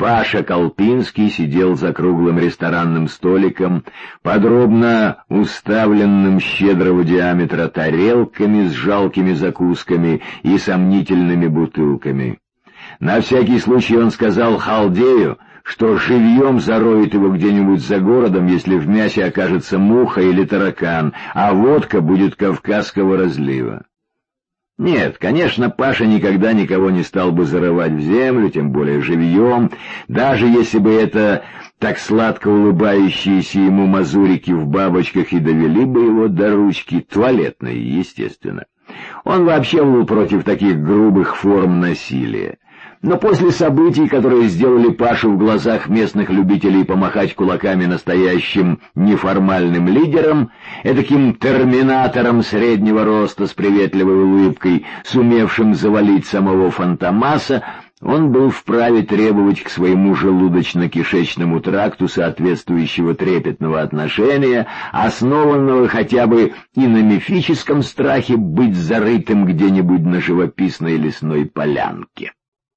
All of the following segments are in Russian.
Паша Колпинский сидел за круглым ресторанным столиком, подробно уставленным щедрого диаметра тарелками с жалкими закусками и сомнительными бутылками. На всякий случай он сказал халдею, что живьем зароет его где-нибудь за городом, если в мясе окажется муха или таракан, а водка будет кавказского разлива. Нет, конечно, Паша никогда никого не стал бы зарывать в землю, тем более живьем, даже если бы это так сладко улыбающиеся ему мазурики в бабочках и довели бы его до ручки туалетной, естественно. Он вообще был против таких грубых форм насилия. Но после событий, которые сделали Пашу в глазах местных любителей помахать кулаками настоящим неформальным лидером, этаким терминатором среднего роста с приветливой улыбкой, сумевшим завалить самого Фантомаса, он был вправе требовать к своему желудочно-кишечному тракту соответствующего трепетного отношения, основанного хотя бы и на мифическом страхе быть зарытым где-нибудь на живописной лесной полянке.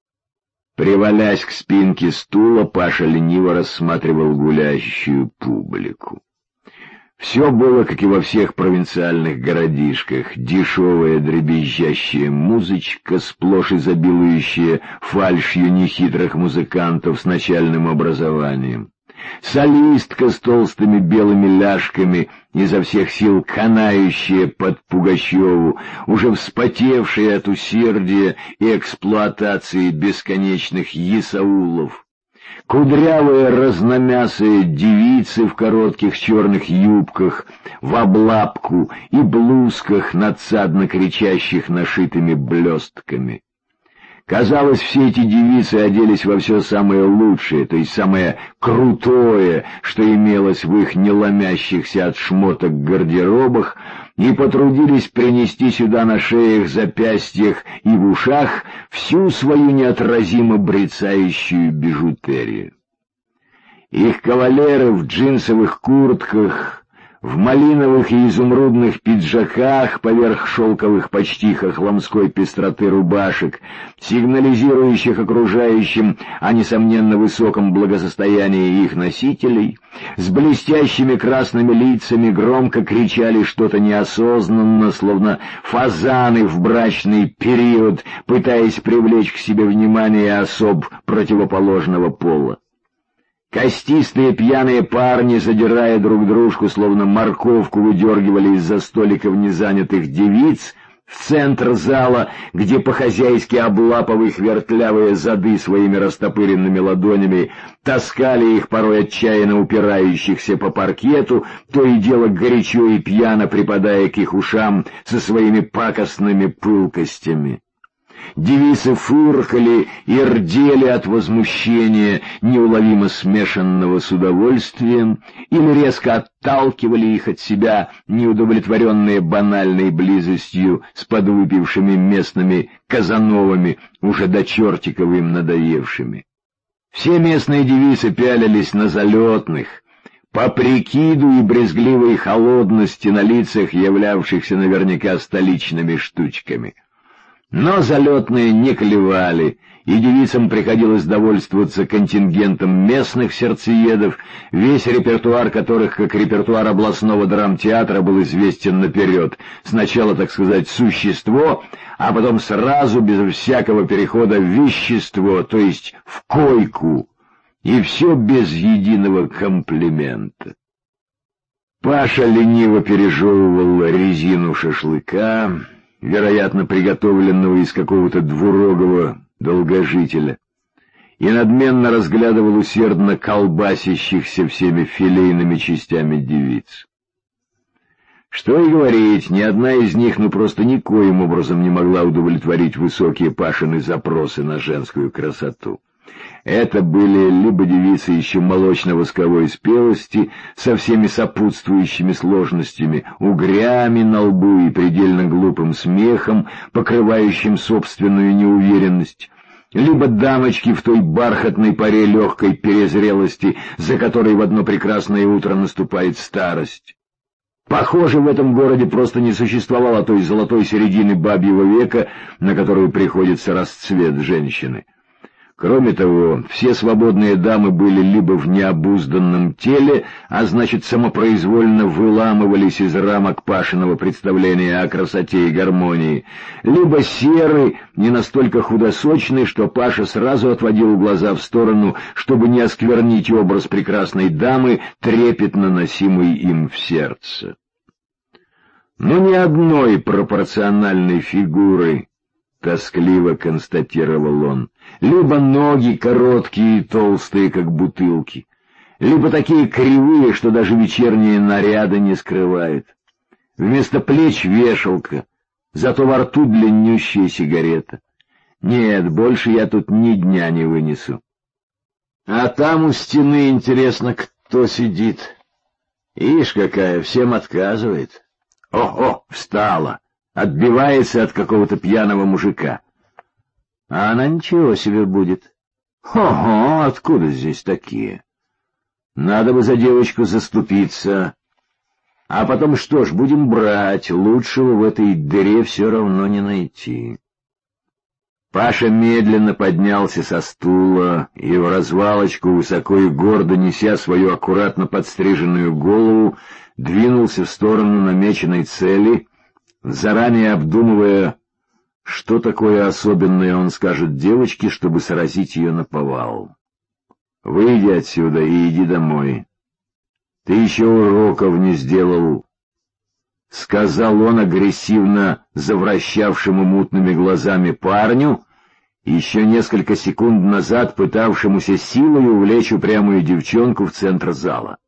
Привалясь к спинке стула, Паша лениво рассматривал гулящую публику. Все было, как и во всех провинциальных городишках, дешевая дребезжащая музычка, сплошь изобилующая фальшью нехитрых музыкантов с начальным образованием. Солистка с толстыми белыми ляжками, изо всех сил канающая под Пугачеву, уже вспотевшая от усердия и эксплуатации бесконечных есаулов. Кудрявые разномясые девицы в коротких черных юбках, в облапку и блузках, надсадно кричащих нашитыми блестками. Казалось, все эти девицы оделись во все самое лучшее, то есть самое крутое, что имелось в их неломящихся от шмоток гардеробах, и потрудились принести сюда на шеях, запястьях и в ушах всю свою неотразимо брецающую бижутерию. Их кавалеры в джинсовых куртках, в малиновых и изумрудных пиджаках поверх шелковых почти хохломской пестроты рубашек, сигнализирующих окружающим о несомненно высоком благосостоянии их носителей, с блестящими красными лицами громко кричали что-то неосознанно, словно фазаны в брачный период, пытаясь привлечь к себе внимание особ противоположного пола. Костистые пьяные парни, задирая друг дружку, словно морковку, выдергивали из-за столиков незанятых девиц в центр зала, где по-хозяйски облапав их вертлявые зады своими растопыренными ладонями, таскали их, порой отчаянно упирающихся по паркету, то и дело горячо и пьяно припадая к их ушам со своими пакостными пылкостями. Девицы фыркали и рдели от возмущения, неуловимо смешанного с удовольствием, или резко отталкивали их от себя, неудовлетворенные банальной близостью с подвыпившими местными казановами, уже до чертиков им надоевшими. Все местные девицы пялились на залетных, по прикиду и брезгливой холодности на лицах, являвшихся наверняка столичными штучками. Но залетные не клевали, и девицам приходилось довольствоваться контингентом местных сердцеедов, весь репертуар которых, как репертуар областного драмтеатра, был известен наперед. Сначала, так сказать, существо, а потом сразу, без всякого перехода, вещество, то есть в койку, и все без единого комплимента. Паша лениво пережевывал резину шашлыка, вероятно, приготовленного из какого-то двурогого долгожителя, и надменно разглядывал усердно колбасящихся всеми филейными частями девиц. Что и говорить, ни одна из них просто никоим образом не могла удовлетворить высокие Пашины запросы на женскую красоту. Это были либо девицы еще молочно-восковой спелости, со всеми сопутствующими сложностями, угрями на лбу и предельно глупым смехом, покрывающим собственную неуверенность, либо дамочки в той бархатной поре легкой перезрелости, за которой в одно прекрасное утро наступает старость. Похоже, в этом городе просто не существовало той золотой середины бабьего века, на которую приходится расцвет женщины. Кроме того, все свободные дамы были либо в необузданном теле, а значит, самопроизвольно выламывались из рамок Пашиного представления о красоте и гармонии, либо серы, не настолько худосочны, что Паша сразу отводил глаза в сторону, чтобы не осквернить образ прекрасной дамы, трепетно носимый им в сердце. Но ни одной пропорциональной фигуры, — тоскливо констатировал он, — либо ноги короткие и толстые, как бутылки, либо такие кривые, что даже вечерние наряды не скрывают. Вместо плеч вешалка, зато во рту длиннющая сигарета. Нет, больше я тут ни дня не вынесу. А там у стены, интересно, кто сидит. Ишь какая, всем отказывает. О, встала! Отбивается от какого-то пьяного мужика. А она ничего себе будет. Ого, откуда здесь такие? Надо бы за девочку заступиться. А потом что ж, будем брать, лучшего в этой дыре все равно не найти. Паша медленно поднялся со стула и в развалочку, высоко и гордо неся свою аккуратно подстриженную голову, двинулся в сторону намеченной цели, заранее обдумывая, что такое особенное он скажет девочке, чтобы сразить ее наповал. «Выйди отсюда и иди домой. Ты еще уроков не сделал», — сказал он агрессивно завращавшему мутными глазами парню, еще несколько секунд назад пытавшемуся силой увлечь упрямую девчонку в центр зала.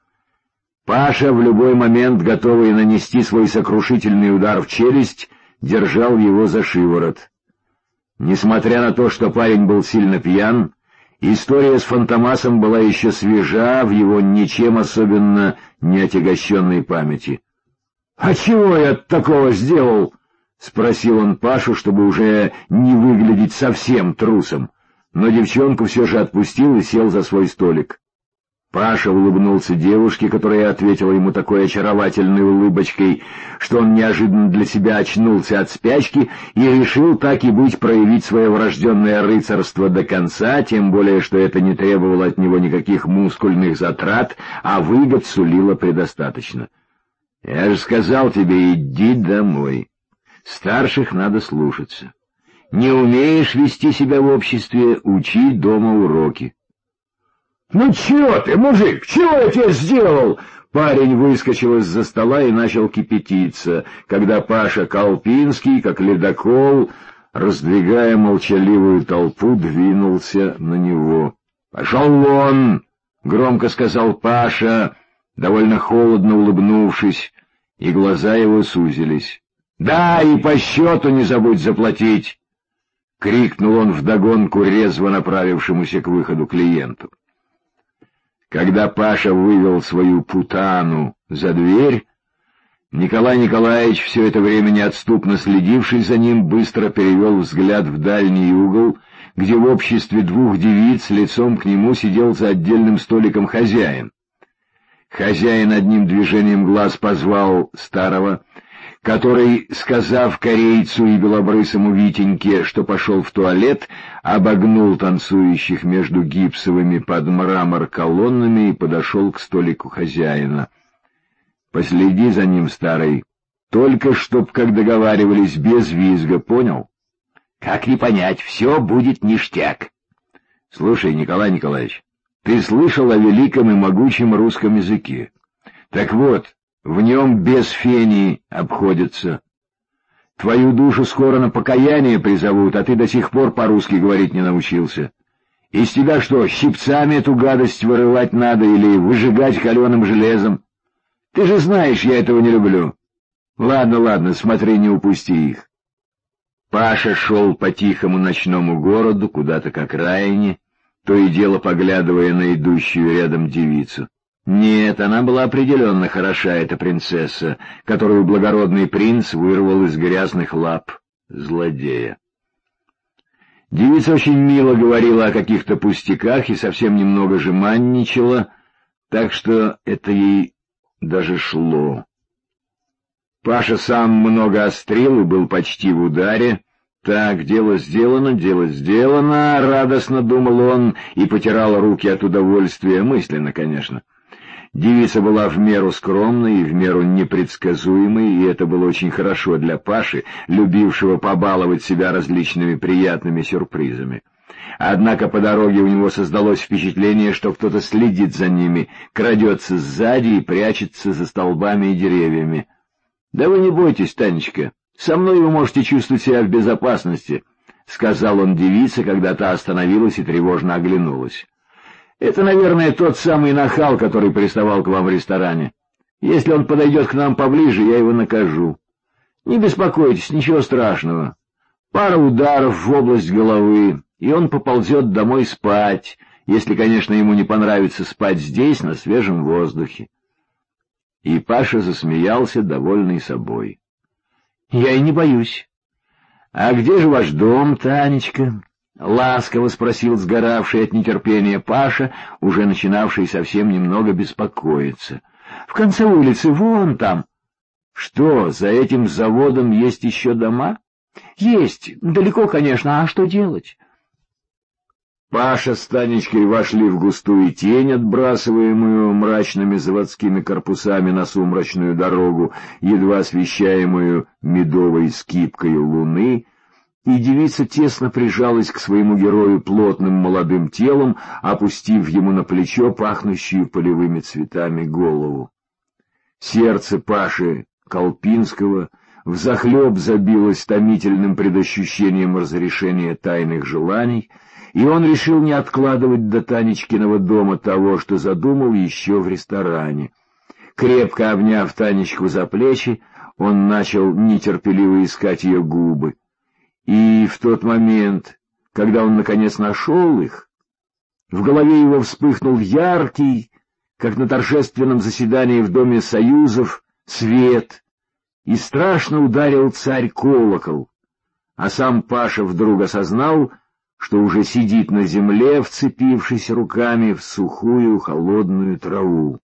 Паша, в любой момент готовый нанести свой сокрушительный удар в челюсть, держал его за шиворот. Несмотря на то, что парень был сильно пьян, история с Фантомасом была еще свежа в его ничем особенно не отягощенной памяти. «А чего я такого сделал?» — спросил он Пашу, чтобы уже не выглядеть совсем трусом, но девчонку все же отпустил и сел за свой столик. Паша улыбнулся девушке, которая ответила ему такой очаровательной улыбочкой, что он неожиданно для себя очнулся от спячки и решил так и быть проявить свое врожденное рыцарство до конца, тем более, что это не требовало от него никаких мускульных затрат, а выгод сулило предостаточно. «Я же сказал тебе, иди домой. Старших надо слушаться. Не умеешь вести себя в обществе, учи дома уроки». «Ну чего ты, мужик, чего я тебе сделал?» Парень выскочил из-за стола и начал кипятиться, когда Паша Колпинский, как ледокол, раздвигая молчаливую толпу, двинулся на него. «Пошел вон!» — громко сказал Паша, довольно холодно улыбнувшись, и глаза его сузились. «Да, и по счету не забудь заплатить!» — крикнул он вдогонку резво направившемуся к выходу клиенту. Когда Паша вывел свою путану за дверь, Николай Николаевич, все это время неотступно следивший за ним, быстро перевел взгляд в дальний угол, где в обществе двух девиц лицом к нему сидел за отдельным столиком хозяин. Хозяин одним движением глаз позвал старого, который, сказав корейцу и белобрысому Витеньке, что пошел в туалет, обогнул танцующих между гипсовыми под мрамор колоннами и подошел к столику хозяина. «Последи за ним, старый, только чтоб, как договаривались, без визга, понял?» «Как не понять, все будет ништяк». «Слушай, Николай Николаевич, ты слышал о великом и могучем русском языке? Так вот, в нем без фени обходятся. Твою душу скоро на покаяние призовут, а ты до сих пор по-русски говорить не научился. Из тебя что, щипцами эту гадость вырывать надо или выжигать каленым железом? Ты же знаешь, я этого не люблю. Ладно, смотри, не упусти их». Паша шел по тихому ночному городу, куда-то к окраине, то и дело поглядывая на идущую рядом девицу. Нет, она была определенно хороша, эта принцесса, которую благородный принц вырвал из грязных лап злодея. Девица очень мило говорила о каких-то пустяках и совсем немного жеманничала, так что это ей даже шло. Паша сам много острил и был почти в ударе, Так, дело сделано, — радостно думал он и потирал руки от удовольствия, мысленно, конечно. Девица была в меру скромной и в меру непредсказуемой, и это было очень хорошо для Паши, любившего побаловать себя различными приятными сюрпризами. Однако по дороге у него создалось впечатление, что кто-то следит за ними, крадется сзади и прячется за столбами и деревьями. — Да вы не бойтесь, Танечка, со мной вы можете чувствовать себя в безопасности, — сказал он девице, когда та остановилась и тревожно оглянулась. — Это, наверное, тот самый нахал, который приставал к вам в ресторане. Если он подойдет к нам поближе, я его накажу. Не беспокойтесь, ничего страшного. Пара ударов в область головы, и он поползет домой спать, если, конечно, ему не понравится спать здесь, на свежем воздухе. И Паша засмеялся, довольный собой. — Я и не боюсь. — А где же ваш дом, Танечка? — ласково спросил сгоравший от нетерпения Паша, уже начинавший совсем немного беспокоиться. — В конце улицы, вон там. — Что, за этим заводом есть еще дома? — Есть. Далеко, конечно, а что делать? Паша с Танечкой вошли в густую тень, отбрасываемую мрачными заводскими корпусами на сумрачную дорогу, едва освещаемую медовой скипкой луны, и девица тесно прижалась к своему герою плотным молодым телом, опустив ему на плечо пахнущую полевыми цветами голову. Сердце Паши Колпинского взахлеб забилось томительным предощущением разрешения тайных желаний, и он решил не откладывать до Танечкиного дома того, что задумал еще в ресторане. Крепко обняв Танечку за плечи, он начал нетерпеливо искать ее губы. И в тот момент, когда он наконец нашел их, в голове его вспыхнул яркий, как на торжественном заседании в Доме Союзов, свет, и страшно ударил царь-колокол, а сам Паша вдруг осознал, что уже сидит на земле, вцепившись руками в сухую холодную траву.